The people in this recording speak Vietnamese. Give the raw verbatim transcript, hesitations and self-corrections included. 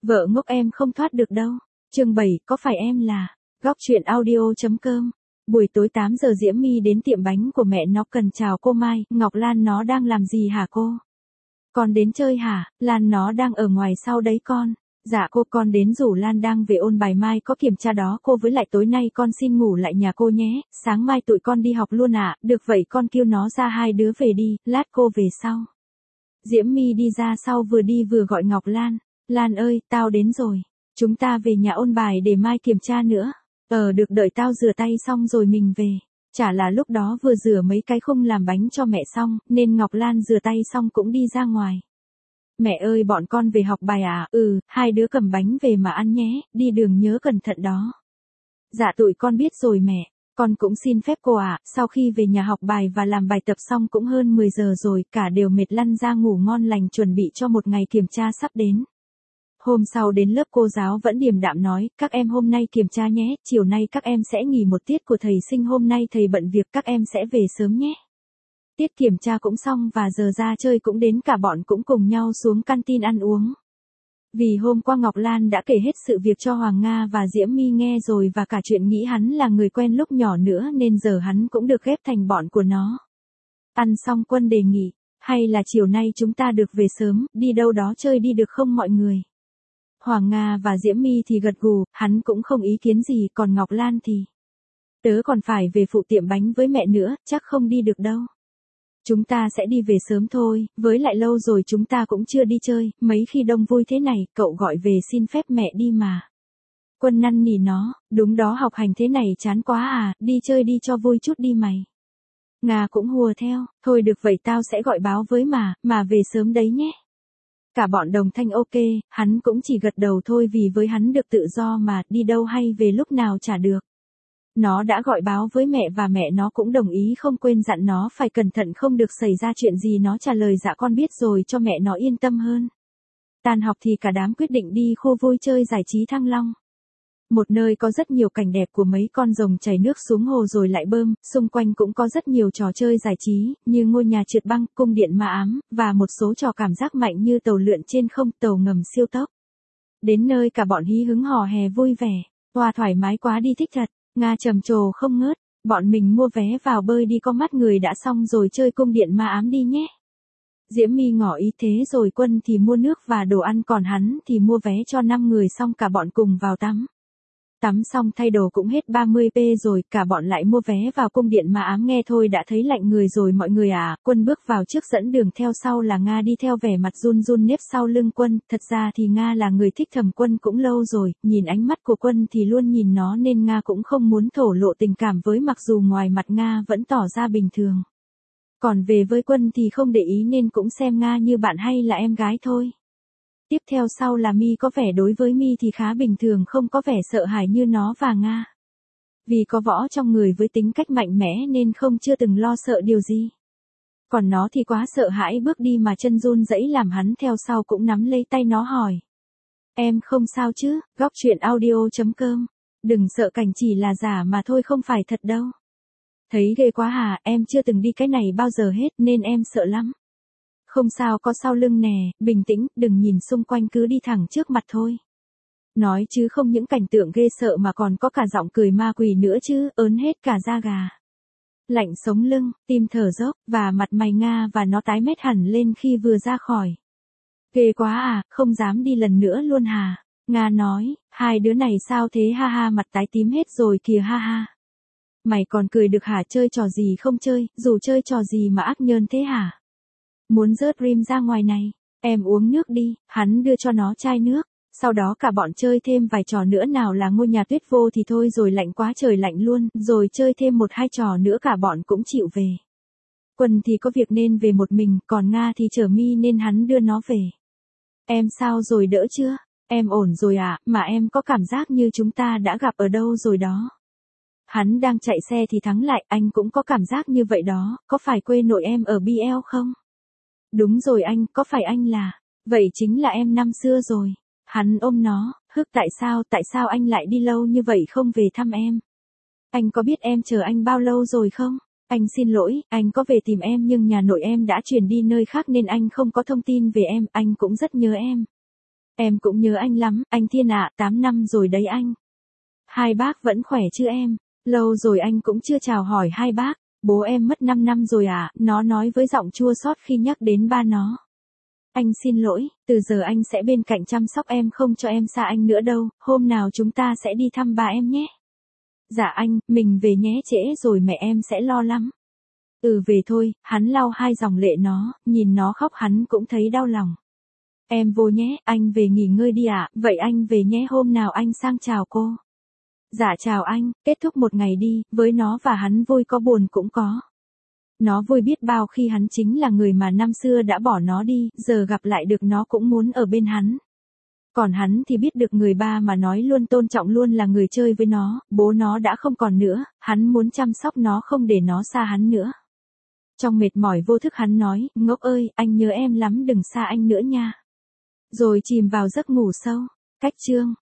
Vợ ngốc em không thoát được đâu. Chương bảy, có phải em là Góc truyện audio.com. Buổi tối tám giờ Diễm My đến tiệm bánh của mẹ nó cần chào cô Mai, Ngọc Lan nó đang làm gì hả cô? Con đến chơi hả? Lan nó đang ở ngoài sau đấy con. Dạ cô, con đến rủ Lan đang về ôn bài mai có kiểm tra đó cô, với lại tối nay con xin ngủ lại nhà cô nhé, sáng mai tụi con đi học luôn ạ. À? Được vậy con kêu nó ra hai đứa về đi, lát cô về sau. Diễm My đi ra sau vừa đi vừa gọi Ngọc Lan. Lan ơi, tao đến rồi. Chúng ta về nhà ôn bài để mai kiểm tra nữa. Ờ được, đợi tao rửa tay xong rồi mình về. Chả là lúc đó vừa rửa mấy cái khung làm bánh cho mẹ xong, nên Ngọc Lan rửa tay xong cũng đi ra ngoài. Mẹ ơi, bọn con về học bài à? Ừ, hai đứa cầm bánh về mà ăn nhé, đi đường nhớ cẩn thận đó. Dạ tụi con biết rồi mẹ. Con cũng xin phép cô ạ, à, sau khi về nhà học bài và làm bài tập xong cũng hơn mười giờ rồi, cả đều mệt lăn ra ngủ ngon lành chuẩn bị cho một ngày kiểm tra sắp đến. Hôm sau đến lớp cô giáo vẫn điềm đạm nói, các em hôm nay kiểm tra nhé, chiều nay các em sẽ nghỉ một tiết của thầy sinh, hôm nay thầy bận việc các em sẽ về sớm nhé. Tiết kiểm tra cũng xong và giờ ra chơi cũng đến, cả bọn cũng cùng nhau xuống canteen ăn uống. Vì hôm qua Ngọc Lan đã kể hết sự việc cho Hoàng Nga và Diễm My nghe rồi, và cả chuyện nghĩ hắn là người quen lúc nhỏ nữa, nên giờ hắn cũng được ghép thành bọn của nó. Ăn xong Quân đề nghị, hay là chiều nay chúng ta được về sớm, đi đâu đó chơi đi được không mọi người? Hoàng Nga và Diễm My thì gật gù, hắn cũng không ý kiến gì, còn Ngọc Lan thì, tớ còn phải về phụ tiệm bánh với mẹ nữa, chắc không đi được đâu. Chúng ta sẽ đi về sớm thôi, với lại lâu rồi chúng ta cũng chưa đi chơi, mấy khi đông vui thế này, cậu gọi về xin phép mẹ đi mà. Quân năn nỉ nó, đúng đó, học hành thế này chán quá à, đi chơi đi cho vui chút đi mày. Nga cũng hùa theo, thôi được vậy tao sẽ gọi báo với mà, mà về sớm đấy nhé. Cả bọn đồng thanh ok, hắn cũng chỉ gật đầu thôi, vì với hắn được tự do mà, đi đâu hay về lúc nào chả được. Nó đã gọi báo với mẹ và mẹ nó cũng đồng ý, không quên dặn nó phải cẩn thận không được xảy ra chuyện gì, nó trả lời dạ con biết rồi cho mẹ nó yên tâm hơn. Tan học thì cả đám quyết định đi khu vui chơi giải trí Thăng Long. Một nơi có rất nhiều cảnh đẹp của mấy con rồng chảy nước xuống hồ rồi lại bơm, xung quanh cũng có rất nhiều trò chơi giải trí, như ngôi nhà trượt băng, cung điện ma ám, và một số trò cảm giác mạnh như tàu lượn trên không, tàu ngầm siêu tốc. Đến nơi cả bọn hí hứng hò hè vui vẻ, hoa thoải mái quá đi, thích thật. Nga trầm trồ không ngớt, bọn mình mua vé vào bơi đi, có mắt người đã xong rồi chơi cung điện ma ám đi nhé. Diễm My ngỏ ý thế rồi Quân thì mua nước và đồ ăn, còn hắn thì mua vé cho năm người, xong cả bọn cùng vào tắm. Tắm xong thay đồ cũng hết ba mươi p rồi, cả bọn lại mua vé vào cung điện ma ám, nghe thôi đã thấy lạnh người rồi mọi người à. Quân bước vào trước dẫn đường, theo sau là Nga đi theo vẻ mặt run run nếp sau lưng Quân, thật ra thì Nga là người thích thầm Quân cũng lâu rồi, nhìn ánh mắt của Quân thì luôn nhìn nó nên Nga cũng không muốn thổ lộ tình cảm với, mặc dù ngoài mặt Nga vẫn tỏ ra bình thường. Còn về với Quân thì không để ý nên cũng xem Nga như bạn hay là em gái thôi. Tiếp theo sau là My, có vẻ đối với My thì khá bình thường, không có vẻ sợ hãi như nó và Nga. Vì có võ trong người với tính cách mạnh mẽ nên không chưa từng lo sợ điều gì. Còn nó thì quá sợ hãi, bước đi mà chân run rẩy, làm hắn theo sau cũng nắm lấy tay nó hỏi. Em không sao chứ? Góc truyện audio.com. Đừng sợ, cảnh chỉ là giả mà thôi, không phải thật đâu. Thấy ghê quá hả? Em chưa từng đi cái này bao giờ hết nên em sợ lắm. Không sao, có sau lưng nè, bình tĩnh, đừng nhìn xung quanh, cứ đi thẳng trước mặt thôi. Nói chứ không những cảnh tượng ghê sợ mà còn có cả giọng cười ma quỷ nữa chứ, ớn hết cả da gà. Lạnh sống lưng, tim thở dốc, và mặt mày Nga và nó tái mét hẳn lên khi vừa ra khỏi. Ghê quá à, không dám đi lần nữa luôn hả? Nga nói, hai đứa này sao thế ha ha, mặt tái tím hết rồi kìa ha ha. Mày còn cười được hả? Chơi trò gì không chơi, dù chơi trò gì mà ác nhơn thế hả? Muốn rớt rim ra ngoài này, em uống nước đi, hắn đưa cho nó chai nước. Sau đó cả bọn chơi thêm vài trò nữa, nào là ngôi nhà tuyết vô thì thôi rồi, lạnh quá trời lạnh luôn, rồi chơi thêm một hai trò nữa cả bọn cũng chịu về. Quân thì có việc nên về một mình, còn Nga thì chở My nên hắn đưa nó về. Em sao rồi, đỡ chưa? Em ổn rồi à, mà em có cảm giác như chúng ta đã gặp ở đâu rồi đó. Hắn đang chạy xe thì thắng lại, anh cũng có cảm giác như vậy đó, có phải quê nội em ở bê lờ không? Đúng rồi anh, có phải anh là, vậy chính là em năm xưa rồi. Hắn ôm nó, hức tại sao, tại sao anh lại đi lâu như vậy không về thăm em? Anh có biết em chờ anh bao lâu rồi không? Anh xin lỗi, anh có về tìm em nhưng nhà nội em đã chuyển đi nơi khác nên anh không có thông tin về em, anh cũng rất nhớ em. Em cũng nhớ anh lắm, anh Thiên ạ, tám năm rồi đấy anh. Hai bác vẫn khỏe chứ em? Lâu rồi anh cũng chưa chào hỏi hai bác. Bố em mất năm năm rồi à, nó nói với giọng chua xót khi nhắc đến ba nó. Anh xin lỗi, từ giờ anh sẽ bên cạnh chăm sóc em không cho em xa anh nữa đâu, hôm nào chúng ta sẽ đi thăm bà em nhé. Dạ anh, mình về nhé, trễ rồi mẹ em sẽ lo lắm. Ừ về thôi, hắn lau hai dòng lệ nó, nhìn nó khóc hắn cũng thấy đau lòng. Em vô nhé, anh về nghỉ ngơi đi ạ, vậy anh về nhé, hôm nào anh sang chào cô. Dạ chào anh, kết thúc một ngày đi, với nó và hắn vui có buồn cũng có. Nó vui biết bao khi hắn chính là người mà năm xưa đã bỏ nó đi, giờ gặp lại được nó cũng muốn ở bên hắn. Còn hắn thì biết được người ba mà nói luôn tôn trọng luôn là người chơi với nó, bố nó đã không còn nữa, hắn muốn chăm sóc nó không để nó xa hắn nữa. Trong mệt mỏi vô thức hắn nói, ngốc ơi, anh nhớ em lắm đừng xa anh nữa nha. Rồi chìm vào giấc ngủ sâu. Cách chương